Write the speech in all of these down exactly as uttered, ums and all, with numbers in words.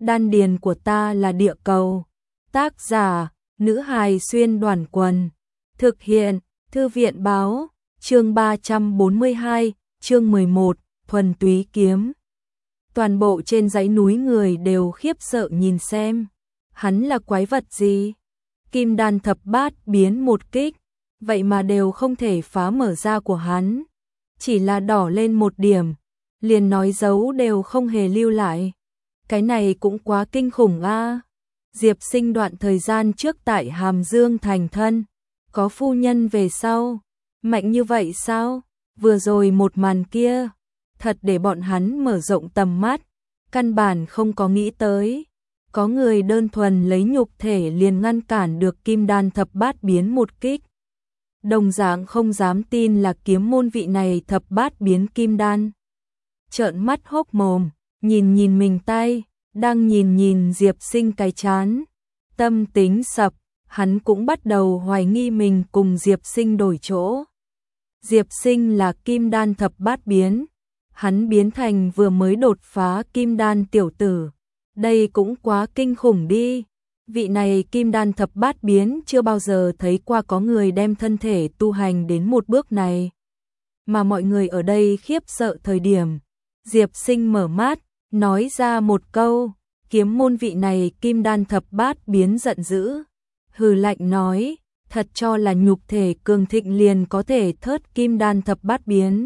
đan điền của ta là địa cầu. Tác giả, nữ hài xuyên đoàn quần. Thực hiện, thư viện báo, chương ba trăm bốn mươi hai, chương mười một, thuần túy kiếm. Toàn bộ trên dãy núi người đều khiếp sợ nhìn xem. Hắn là quái vật gì? Kim đan thập bát biến một kích, vậy mà đều không thể phá mở ra của hắn. Chỉ là đỏ lên một điểm, liền nói dấu đều không hề lưu lại. Cái này cũng quá kinh khủng a. Diệp Sinh đoạn thời gian trước tại Hàm Dương thành thân, có phu nhân về sau, mạnh như vậy sao? Vừa rồi một màn kia, thật để bọn hắn mở rộng tầm mắt, căn bản không có nghĩ tới. Có người đơn thuần lấy nhục thể liền ngăn cản được kim đan thập bát biến một kích. Đồng dạng không dám tin là kiếm môn vị này thập bát biến kim đan. Trợn mắt hốc mồm, nhìn nhìn mình tay, đang nhìn nhìn Diệp Sinh cái chán. Tâm tính sập, hắn cũng bắt đầu hoài nghi mình cùng Diệp Sinh đổi chỗ. Diệp Sinh là kim đan thập bát biến, hắn biến thành vừa mới đột phá kim đan tiểu tử. Đây cũng quá kinh khủng đi. Vị này kim đan thập bát biến chưa bao giờ thấy qua có người đem thân thể tu hành đến một bước này. Mà mọi người ở đây khiếp sợ thời điểm, Diệp Sinh mở mắt, nói ra một câu, kiếm môn vị này kim đan thập bát biến giận dữ. Hừ lạnh nói, thật cho là nhục thể cường thịnh liền có thể thớt kim đan thập bát biến.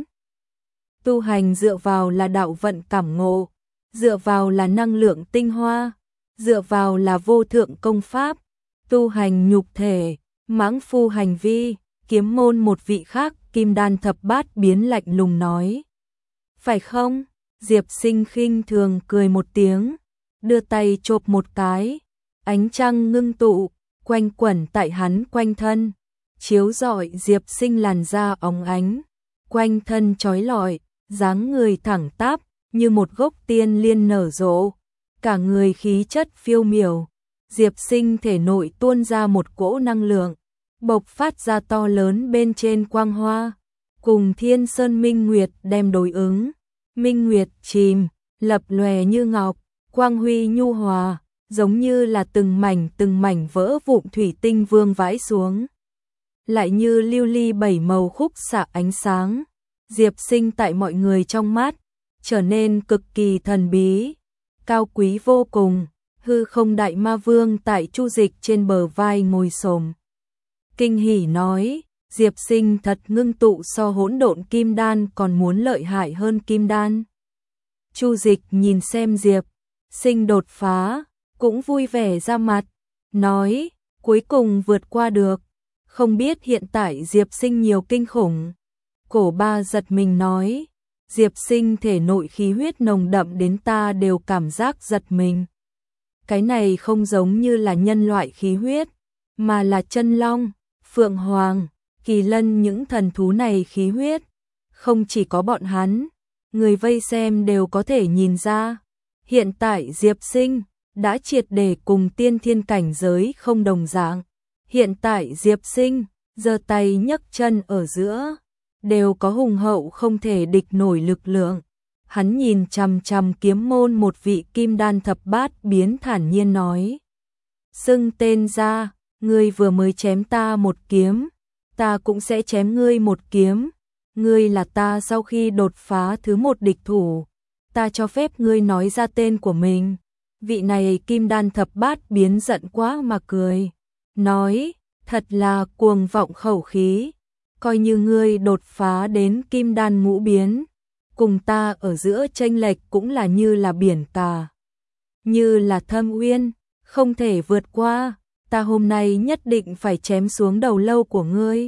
Tu hành dựa vào là đạo vận cảm ngộ, dựa vào là năng lượng tinh hoa, dựa vào là vô thượng công pháp, tu hành nhục thể, mãng phu hành vi. Kiếm môn một vị khác kim đan thập bát biến lạnh lùng nói. Phải không? Diệp Sinh khinh thường cười một tiếng, đưa tay chộp một cái, ánh trăng ngưng tụ, quanh quẩn tại hắn quanh thân, chiếu rọi Diệp Sinh làn da óng ánh, quanh thân chói lọi, dáng người thẳng tắp, như một gốc tiên liên nở rộ, cả người khí chất phiêu miểu. Diệp Sinh thể nội tuôn ra một cỗ năng lượng, bộc phát ra to lớn bên trên quang hoa, cùng Thiên Sơn Minh Nguyệt đem đối ứng. Minh Nguyệt chìm, lập lòe như ngọc, quang huy nhu hòa, giống như là từng mảnh từng mảnh vỡ vụn thủy tinh vương vãi xuống. Lại như lưu ly bảy màu khúc xạ ánh sáng. Diệp Sinh tại mọi người trong mắt trở nên cực kỳ thần bí, cao quý vô cùng. Hư không đại ma vương tại Chu Dịch trên bờ vai ngồi xổm, kinh hỉ nói, Diệp Sinh thật ngưng tụ so hỗn độn kim đan còn muốn lợi hại hơn kim đan. Chu Dịch nhìn xem Diệp Sinh đột phá, cũng vui vẻ ra mặt, nói, cuối cùng vượt qua được, không biết hiện tại Diệp Sinh nhiều kinh khủng. Cổ Ba giật mình nói, Diệp Sinh thể nội khí huyết nồng đậm đến ta đều cảm giác giật mình. Cái này không giống như là nhân loại khí huyết, mà là chân long, phượng hoàng, kỳ lân những thần thú này khí huyết. Không chỉ có bọn hắn, người vây xem đều có thể nhìn ra. Hiện tại Diệp Sinh đã triệt để cùng tiên thiên cảnh giới không đồng dạng. Hiện tại Diệp Sinh giơ tay nhấc chân ở giữa, đều có hùng hậu không thể địch nổi lực lượng. Hắn nhìn chằm chằm kiếm môn một vị kim đan thập bát biến thản nhiên nói. Xưng tên ra, ngươi vừa mới chém ta một kiếm, ta cũng sẽ chém ngươi một kiếm. Ngươi là ta sau khi đột phá thứ một địch thủ, ta cho phép ngươi nói ra tên của mình. Vị này kim đan thập bát biến giận quá mà cười, nói, thật là cuồng vọng khẩu khí, coi như ngươi đột phá đến kim đan ngũ biến, cùng ta ở giữa chênh lệch cũng là như là biển cả, như là thâm uyên, không thể vượt qua. Ta hôm nay nhất định phải chém xuống đầu lâu của ngươi.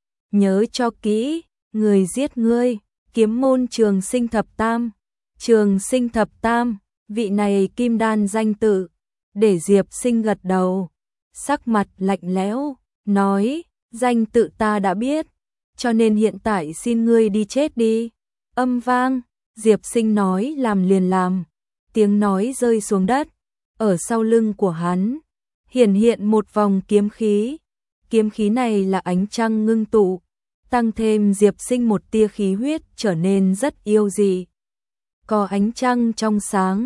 Nhớ cho kỹ, người giết ngươi, kiếm môn Trường Sinh thập tam. Trường Sinh thập tam, vị này kim đan danh tự, để Diệp Sinh gật đầu, sắc mặt lạnh lẽo, nói, danh tự ta đã biết, cho nên hiện tại xin ngươi đi chết đi. Âm vang, Diệp Sinh nói làm liền làm, tiếng nói rơi xuống đất, ở sau lưng của hắn hiển hiện một vòng kiếm khí. Kiếm khí này là ánh trăng ngưng tụ, tăng thêm Diệp Sinh một tia khí huyết trở nên rất yêu dị. Có ánh trăng trong sáng,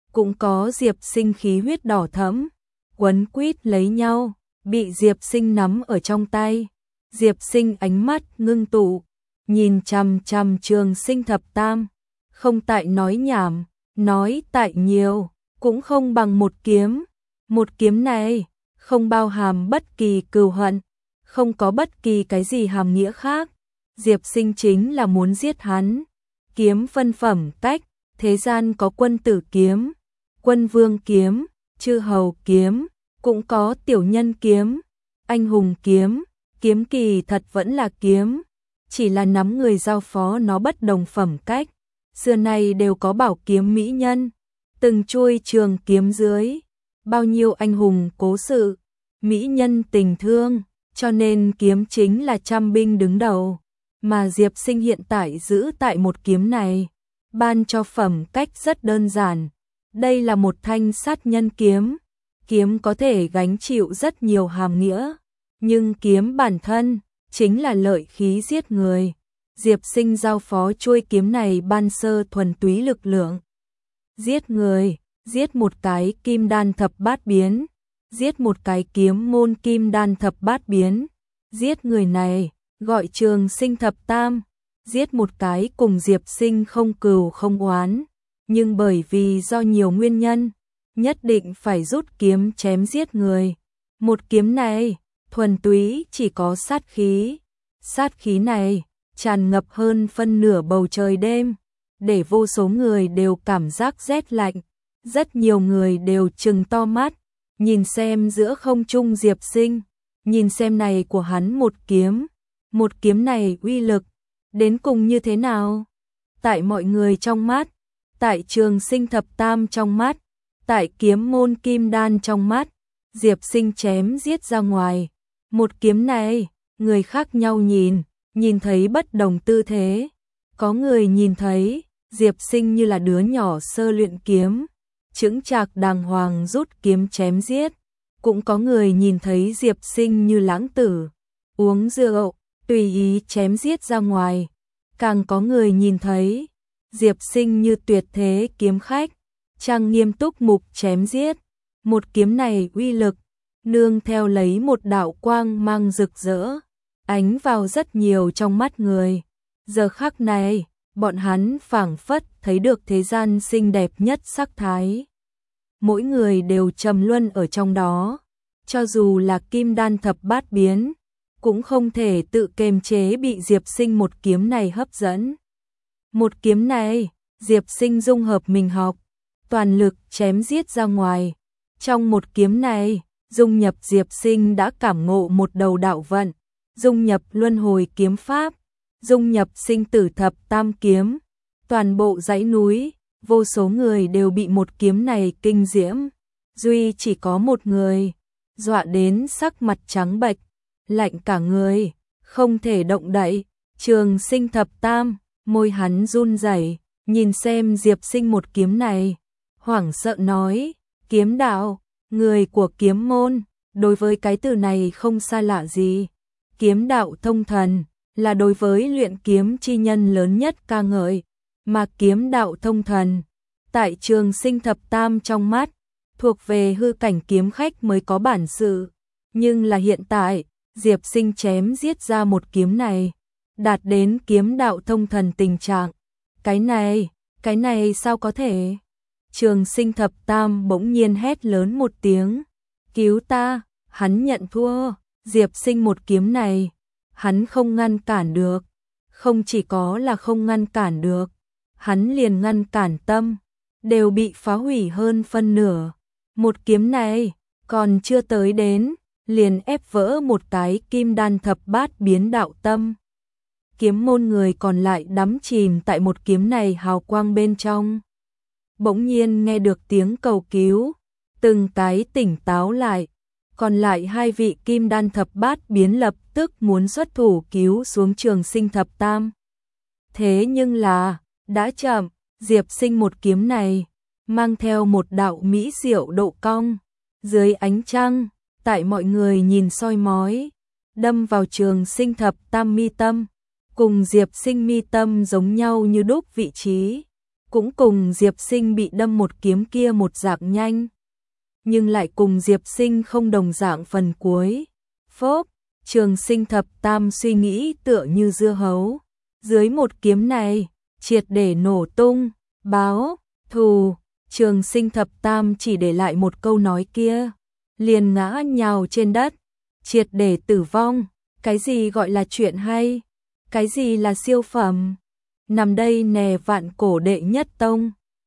cũng có Diệp Sinh khí huyết đỏ thẫm, quấn quýt lấy nhau, bị Diệp Sinh nắm ở trong tay. Diệp Sinh ánh mắt ngưng tụ, nhìn chằm chằm Trường Sinh thập tam, không tại nói nhảm, nói tại nhiều, cũng không bằng một kiếm. Một kiếm này không bao hàm bất kỳ cừu hận, không có bất kỳ cái gì hàm nghĩa khác. Diệp Sinh chính là muốn giết hắn. Kiếm phân phẩm cách, thế gian có quân tử kiếm, quân vương kiếm, chư hầu kiếm, cũng có tiểu nhân kiếm, anh hùng kiếm. Kiếm kỳ thật vẫn là kiếm, chỉ là nắm người giao phó nó bất đồng phẩm cách. Xưa nay đều có bảo kiếm mỹ nhân, từng chuôi trường kiếm dưới, bao nhiêu anh hùng cố sự, mỹ nhân tình thương, cho nên kiếm chính là trăm binh đứng đầu. Mà Diệp Sinh hiện tại giữ tại một kiếm này, ban cho phẩm cách rất đơn giản. Đây là một thanh sát nhân kiếm, kiếm có thể gánh chịu rất nhiều hàm nghĩa, nhưng kiếm bản thân chính là lợi khí giết người. Diệp Sinh giao phó chuôi kiếm này ban sơ thuần túy lực lượng. Giết người, giết một cái kim đan thập bát biến, giết một cái kiếm môn kim đan thập bát biến, giết người này gọi Trường Sinh thập tam, giết một cái cùng Diệp Sinh không cừu không oán, nhưng bởi vì do nhiều nguyên nhân, nhất định phải rút kiếm chém giết người. Một kiếm này thuần túy chỉ có sát khí, sát khí này tràn ngập hơn phân nửa bầu trời đêm, để vô số người đều cảm giác rét lạnh. Rất nhiều người đều trừng to mắt, nhìn xem giữa không trung Diệp Sinh, nhìn xem này của hắn một kiếm, một kiếm này uy lực đến cùng như thế nào. Tại mọi người trong mắt, tại Trường Sinh thập tam trong mắt, tại kiếm môn kim đan trong mắt, Diệp Sinh chém giết ra ngoài. Một kiếm này, người khác nhau nhìn, nhìn thấy bất đồng tư thế. Có người nhìn thấy Diệp Sinh như là đứa nhỏ sơ luyện kiếm, chững chạc đàng hoàng rút kiếm chém giết. Cũng có người nhìn thấy Diệp Sinh như lãng tử, uống rượu, tùy ý chém giết ra ngoài. Càng có người nhìn thấy Diệp Sinh như tuyệt thế kiếm khách, trang nghiêm túc mục chém giết. Một kiếm này uy lực, nương theo lấy một đạo quang mang rực rỡ, ánh vào rất nhiều trong mắt người. Giờ khắc này, bọn hắn phảng phất thấy được thế gian xinh đẹp nhất sắc thái. Mỗi người đều trầm luân ở trong đó, cho dù là kim đan thập bát biến, cũng không thể tự kiềm chế bị Diệp Sinh một kiếm này hấp dẫn. Một kiếm này, Diệp Sinh dung hợp mình học, toàn lực chém giết ra ngoài. Trong một kiếm này, dung nhập Diệp Sinh đã cảm ngộ một đầu đạo vận, dung nhập luân hồi kiếm pháp, dung nhập sinh tử thập tam kiếm. Toàn bộ dãy núi, vô số người đều bị một kiếm này kinh diễm. Duy chỉ có một người, dọa đến sắc mặt trắng bệch, lạnh cả người, không thể động đậy. Trường Sinh thập tam, môi hắn run rẩy, nhìn xem Diệp Sinh một kiếm này, hoảng sợ nói, kiếm đạo, người của kiếm môn, đối với cái từ này không xa lạ gì. Kiếm đạo thông thần, là đối với luyện kiếm chi nhân lớn nhất ca ngợi, mà kiếm đạo thông thần, tại Trường Sinh thập tam trong mắt, thuộc về hư cảnh kiếm khách mới có bản sự. Nhưng là hiện tại, Diệp Sinh chém giết ra một kiếm này, đạt đến kiếm đạo thông thần tình trạng. Cái này, cái này sao có thể? Trường Sinh thập tam bỗng nhiên hét lớn một tiếng, cứu ta. Hắn nhận thua. Diệp Sinh một kiếm này, hắn không ngăn cản được. Không chỉ có là không ngăn cản được, hắn liền ngăn cản tâm, đều bị phá hủy hơn phân nửa. Một kiếm này, còn chưa tới đến, liền ép vỡ một cái kim đan thập bát biến đạo tâm. Kiếm môn người còn lại đắm chìm tại một kiếm này hào quang bên trong. Bỗng nhiên nghe được tiếng cầu cứu, từng cái tỉnh táo lại. Còn lại hai vị kim đan thập bát biến lập tức muốn xuất thủ cứu xuống Trường Sinh thập tam. Thế nhưng là, đã chậm. Diệp Sinh một kiếm này, mang theo một đạo mỹ diệu độ cong. Dưới ánh trăng, tại mọi người nhìn soi mói, đâm vào Trường Sinh thập tam mi tâm, cùng Diệp Sinh mi tâm giống nhau như đúc vị trí. cũng cùng Diệp Sinh bị đâm một kiếm kia một dạng nhanh, nhưng lại cùng Diệp Sinh không đồng dạng phần cuối. Phốp, Trường Sinh thập tam suy nghĩ tựa như dưa hấu, dưới một kiếm này, triệt để nổ tung, báo, thù, Trường Sinh thập tam chỉ để lại một câu nói kia, liền ngã nhào trên đất, triệt để tử vong. Cái gì gọi là chuyện hay? Cái gì là siêu phẩm? Nằm đây nè vạn cổ đệ nhất tông.